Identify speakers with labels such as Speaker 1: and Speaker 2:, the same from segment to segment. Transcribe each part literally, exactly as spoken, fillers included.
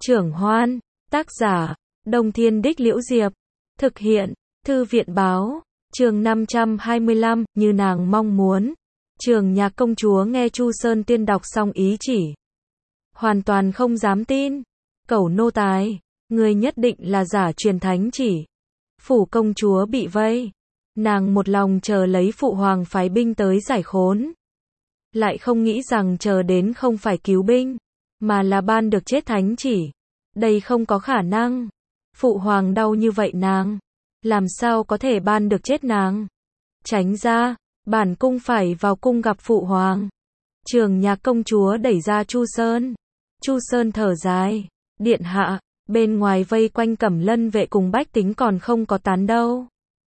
Speaker 1: Trưởng Hoan, tác giả, Đông Thiên Đích Liễu Diệp, thực hiện, Thư viện báo, chương năm trăm hai mươi lăm, như nàng mong muốn. Trường Nhạc công chúa nghe Chu Sơn Tiên đọc xong ý chỉ. Hoàn toàn không dám tin. Cẩu nô tài, người nhất định là giả truyền thánh chỉ. Phủ công chúa bị vây. Nàng một lòng chờ lấy phụ hoàng phái binh tới giải khốn. Lại không nghĩ rằng chờ đến không phải cứu binh, mà là ban được chết thánh chỉ. Đây không có khả năng. Phụ hoàng đau như vậy nàng, làm sao có thể ban được chết nàng? Tránh ra, bản cung phải vào cung gặp phụ hoàng. Trường Nhạc công chúa đẩy ra Chu Sơn. Chu Sơn thở dài, điện hạ, bên ngoài vây quanh Cẩm Lân vệ cùng bách tính còn không có tán đâu.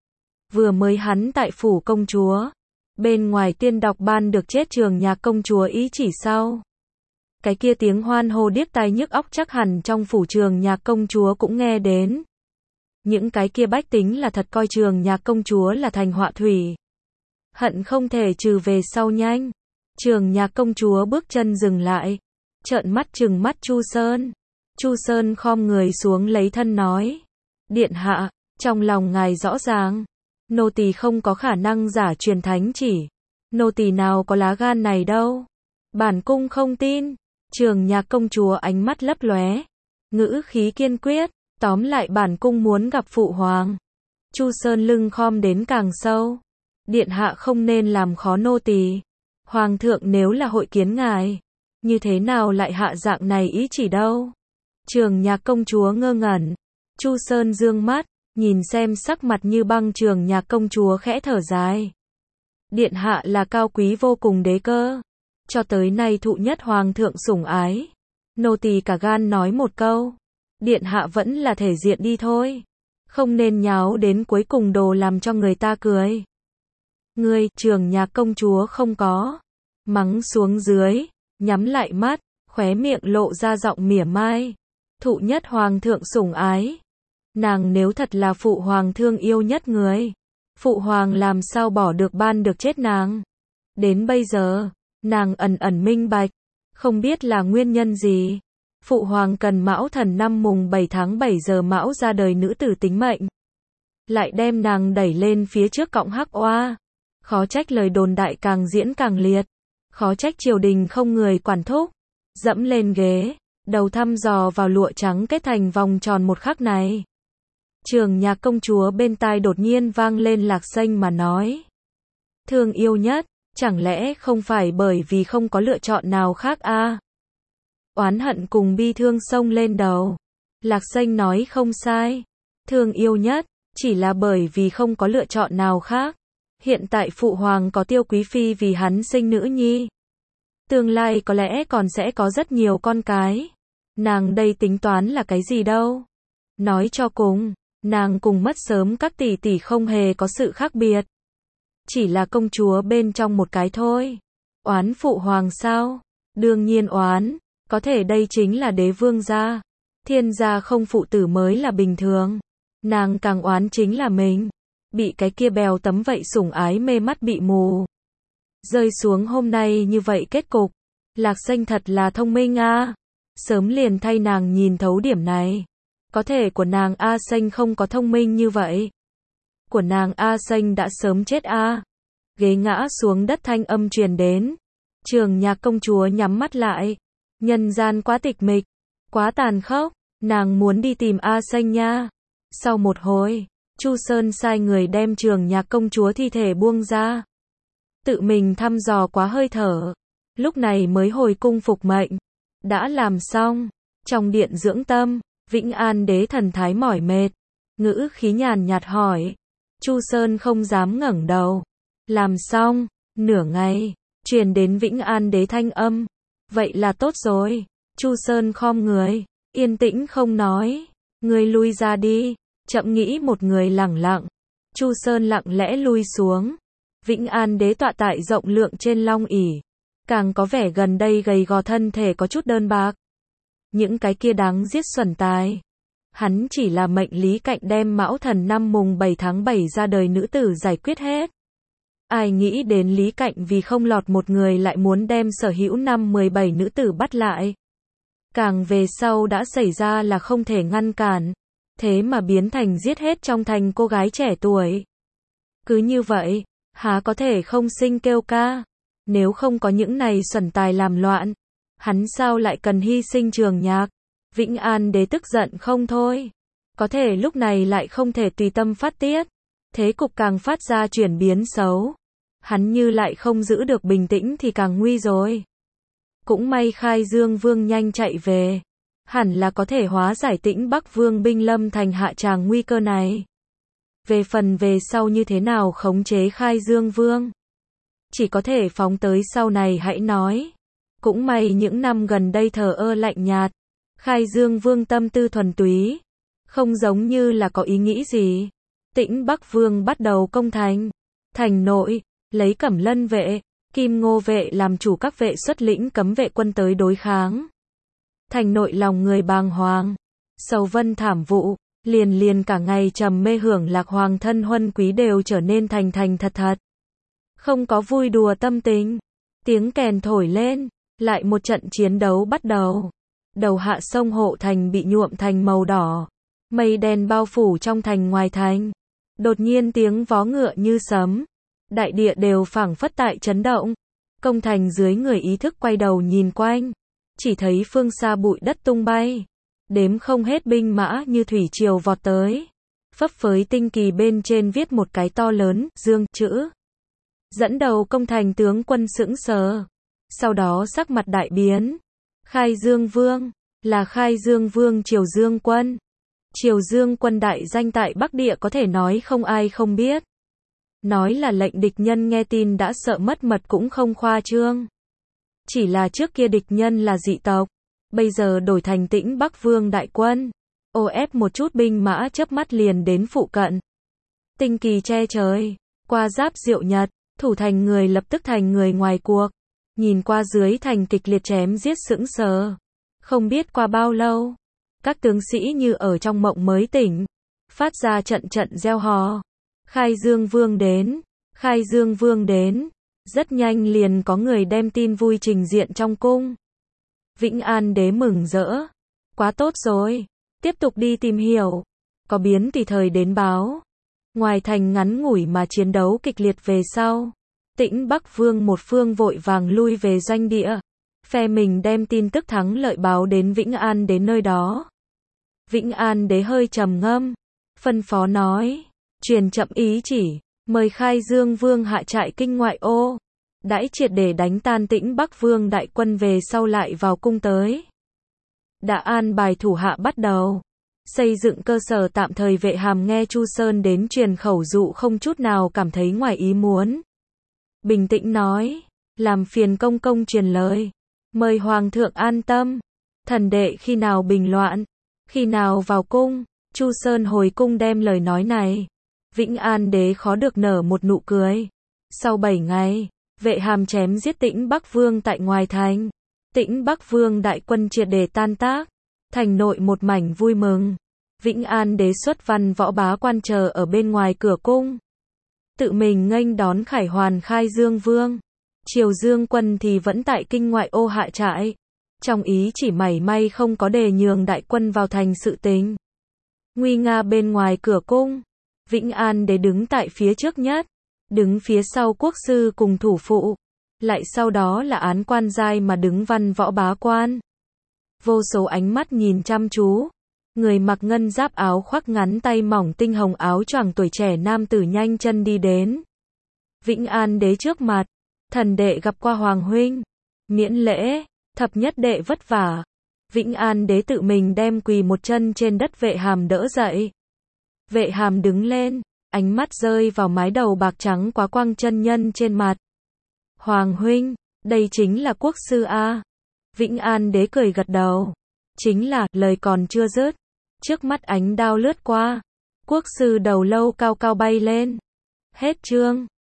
Speaker 1: Vừa mới hắn tại phủ công chúa, bên ngoài tiên đọc ban được chết Trường Nhạc công chúa ý chỉ sau. Cái kia tiếng hoan hô điếc tai nhức óc chắc hẳn trong phủ Trường Nhạc công chúa cũng nghe đến. Những cái kia bách tính là thật coi Trường Nhạc công chúa là thành họa thủy. Hận không thể trừ về sau nhanh. Trường Nhạc công chúa bước chân dừng lại, trợn mắt trừng mắt Chu Sơn. Chu Sơn khom người xuống lấy thân nói: Điện hạ, trong lòng ngài rõ ràng, nô tỳ không có khả năng giả truyền thánh chỉ. Nô tỳ nào có lá gan này đâu. Bản cung không tin. Trường Nhạc công chúa ánh mắt lấp lóe, ngữ khí kiên quyết, tóm lại bản cung muốn gặp phụ hoàng. Chu Sơn lưng khom đến càng sâu. Điện hạ không nên làm khó nô tỳ. Hoàng thượng nếu là hội kiến ngài, như thế nào lại hạ dạng này ý chỉ đâu? Trường Nhạc công chúa ngơ ngẩn. Chu Sơn dương mắt, nhìn xem sắc mặt như băng Trường Nhạc công chúa khẽ thở dài. Điện hạ là cao quý vô cùng đế cơ, cho tới nay thụ nhất hoàng thượng sủng ái. Nô tỳ cả gan nói một câu, điện hạ vẫn là thể diện đi thôi, không nên nháo đến cuối cùng đồ làm cho người ta cười. Ngươi, Trường Nhạc công chúa không có mắng xuống dưới, nhắm lại mắt, khóe miệng lộ ra giọng mỉa mai. Thụ nhất hoàng thượng sủng ái. Nàng nếu thật là phụ hoàng thương yêu nhất người, phụ hoàng làm sao bỏ được ban được chết nàng. Đến bây giờ, nàng ẩn ẩn minh bạch, không biết là nguyên nhân gì. Phụ hoàng cần Mão Thần năm mùng bảy tháng bảy giờ Mão ra đời nữ tử tính mệnh, lại đem nàng đẩy lên phía trước cõng hắc oa. Khó trách lời đồn đại càng diễn càng liệt, khó trách triều đình không người quản thúc. Dẫm lên ghế, đầu thăm dò vào lụa trắng kết thành vòng tròn một khắc này. Trường Nhạc công chúa bên tai đột nhiên vang lên Lạc Xanh mà nói: Thương yêu nhất, chẳng lẽ không phải bởi vì không có lựa chọn nào khác a? À? Oán hận cùng bi thương xông lên đầu. Lạc Xanh nói không sai. Thương yêu nhất, chỉ là bởi vì không có lựa chọn nào khác. Hiện tại phụ hoàng có Tiêu Quý Phi vì hắn sinh nữ nhi. Tương lai có lẽ còn sẽ có rất nhiều con cái. Nàng đây tính toán là cái gì đâu? Nói cho cùng, nàng cùng mất sớm các tỷ tỷ không hề có sự khác biệt. Chỉ là công chúa bên trong một cái thôi. Oán phụ hoàng sao? Đương nhiên oán, có thể đây chính là đế vương gia. Thiên gia không phụ tử mới là bình thường. Nàng càng oán chính là mình, bị cái kia bèo tấm vậy sủng ái mê mắt bị mù. Rơi xuống hôm nay như vậy kết cục. Lạc Xanh thật là thông minh a. À. Sớm liền thay nàng nhìn thấu điểm này. Có thể của nàng A Xanh không có thông minh như vậy. Của nàng A Xanh đã sớm chết a. À. Ghế ngã xuống đất thanh âm truyền đến. Trường Nhạc công chúa nhắm mắt lại. Nhân gian quá tịch mịch, quá tàn khốc, nàng muốn đi tìm A Xanh nha. Sau một hồi, Chu Sơn sai người đem Trường Nhạc công chúa thi thể buông ra. Tự mình thăm dò quá hơi thở, lúc này mới hồi cung phục mệnh. Đã làm xong, trong điện dưỡng tâm, Vĩnh An đế thần thái mỏi mệt, ngữ khí nhàn nhạt hỏi. Chu Sơn không dám ngẩng đầu. Làm xong, nửa ngày, truyền đến Vĩnh An đế thanh âm. Vậy là tốt rồi. Chu Sơn khom người, yên tĩnh không nói. Người lui ra đi. Chậm nghĩ một người lẳng lặng. Chu Sơn lặng lẽ lui xuống. Vĩnh An đế tọa tại rộng lượng trên long ỷ, càng có vẻ gần đây gầy gò thân thể có chút đơn bạc. Những cái kia đáng giết xuẩn tài. Hắn chỉ là mệnh Lý Cạnh đem Mão Thần năm mùng bảy tháng bảy ra đời nữ tử giải quyết hết. Ai nghĩ đến Lý Cạnh vì không lọt một người lại muốn đem sở hữu năm mười bảy nữ tử bắt lại. Càng về sau đã xảy ra là không thể ngăn cản. Thế mà biến thành giết hết trong thành cô gái trẻ tuổi. Cứ như vậy, há có thể không sinh kêu ca. Nếu không có những này xuẩn tài làm loạn, hắn sao lại cần hy sinh Trường Nhạc. Vĩnh An Đế tức giận không thôi. Có thể lúc này lại không thể tùy tâm phát tiết. Thế cục càng phát ra chuyển biến xấu. Hắn như lại không giữ được bình tĩnh thì càng nguy rồi. Cũng may Khai Dương Vương nhanh chạy về. Hẳn là có thể hóa giải Tĩnh Bắc Vương binh lâm thành hạ tràng nguy cơ này. Về phần về sau như thế nào khống chế Khai Dương Vương, chỉ có thể phóng tới sau này hãy nói. Cũng may những năm gần đây thờ ơ lạnh nhạt. Khai Dương Vương tâm tư thuần túy, không giống như là có ý nghĩ gì. Tĩnh Bắc Vương bắt đầu công thành. Thành nội, lấy Cẩm Lân vệ, Kim Ngô vệ làm chủ, các vệ xuất lĩnh cấm vệ quân tới đối kháng. Thành nội lòng người bàng hoàng, sầu vân thảm vụ, liền liền cả ngày trầm mê hưởng lạc hoàng thân huân quý đều trở nên thành thành thật thật. Không có vui đùa tâm tình. Tiếng kèn thổi lên, lại một trận chiến đấu bắt đầu. Đầu hạ sông Hộ Thành bị nhuộm thành màu đỏ. Mây đen bao phủ trong thành ngoài thành. Đột nhiên tiếng vó ngựa như sấm. Đại địa đều phảng phất tại chấn động. Công thành dưới người ý thức quay đầu nhìn quanh. Chỉ thấy phương xa bụi đất tung bay. Đếm không hết binh mã như thủy triều vọt tới. Phấp phới tinh kỳ bên trên viết một cái to lớn, Dương, chữ. Dẫn đầu công thành tướng quân sững sờ. Sau đó sắc mặt đại biến. Khai Dương Vương, là Khai Dương Vương Triều Dương Quân. Triều Dương Quân đại danh tại Bắc Địa có thể nói không ai không biết. Nói là lệnh địch nhân nghe tin đã sợ mất mật cũng không khoa trương. Chỉ là trước kia địch nhân là dị tộc, bây giờ đổi thành Tĩnh Bắc Vương đại quân. Ô ép một chút binh mã chớp mắt liền đến phụ cận. Tinh kỳ che trời, qua giáp Diệu Nhật, thủ thành người lập tức thành người ngoài cuộc. Nhìn qua dưới thành kịch liệt chém giết sững sờ. Không biết qua bao lâu, các tướng sĩ như ở trong mộng mới tỉnh, phát ra trận trận reo hò. Khai Dương Vương đến, Khai Dương Vương đến. Rất nhanh liền có người đem tin vui trình diện trong cung. Vĩnh An Đế mừng rỡ. Quá tốt rồi, tiếp tục đi tìm hiểu. Có biến tùy thời đến báo. Ngoài thành ngắn ngủi mà chiến đấu kịch liệt về sau. Tĩnh Bắc Vương một phương vội vàng lui về doanh địa. Phe mình đem tin tức thắng lợi báo đến Vĩnh An Đế nơi đó. Vĩnh An Đế hơi trầm ngâm. Phân phó nói. Truyền chậm ý chỉ. Mời Khai Dương Vương hạ trại kinh ngoại ô. Đãi triệt để đánh tan Tĩnh Bắc Vương đại quân về sau lại vào cung tới. Đã an bài thủ hạ bắt đầu. Xây dựng cơ sở tạm thời. Vệ Hàm nghe Chu Sơn đến truyền khẩu dụ không chút nào cảm thấy ngoài ý muốn. Bình tĩnh nói. Làm phiền công công truyền lời. Mời Hoàng thượng an tâm. Thần đệ khi nào bình loạn, khi nào vào cung. Chu Sơn hồi cung đem lời nói này. Vĩnh An Đế khó được nở một nụ cười. Sau bảy ngày, Vệ Hàm chém giết Tĩnh Bắc Vương tại ngoài thành. Tĩnh Bắc Vương đại quân triệt để tan tác. Thành nội một mảnh vui mừng. Vĩnh An Đế xuất văn võ bá quan chờ ở bên ngoài cửa cung. Tự mình nghênh đón khải hoàn Khai Dương Vương. Triều Dương Quân thì vẫn tại kinh ngoại ô hạ trại. Trong ý chỉ mảy may không có đề nhường đại quân vào thành sự tình. Nguy nga bên ngoài cửa cung. Vĩnh An Đế đứng tại phía trước nhất. Đứng phía sau quốc sư cùng thủ phụ. Lại sau đó là án quan giai mà đứng văn võ bá quan. Vô số ánh mắt nhìn chăm chú. Người mặc ngân giáp áo khoác ngắn tay mỏng tinh hồng áo choàng tuổi trẻ nam tử nhanh chân đi đến. Vĩnh An Đế trước mặt. Thần đệ gặp qua Hoàng huynh. Miễn lễ, thập nhất đệ vất vả. Vĩnh An Đế tự mình đem quỳ một chân trên đất Vệ Hàm đỡ dậy. Vệ Hàm đứng lên, ánh mắt rơi vào mái đầu bạc trắng quá quang chân nhân trên mặt. Hoàng huynh, đây chính là quốc sư a. Vĩnh An Đế cười gật đầu. Chính là, lời còn chưa dứt. Trước mắt ánh đao lướt qua. Quốc sư đầu lâu cao cao bay lên. Hết chương.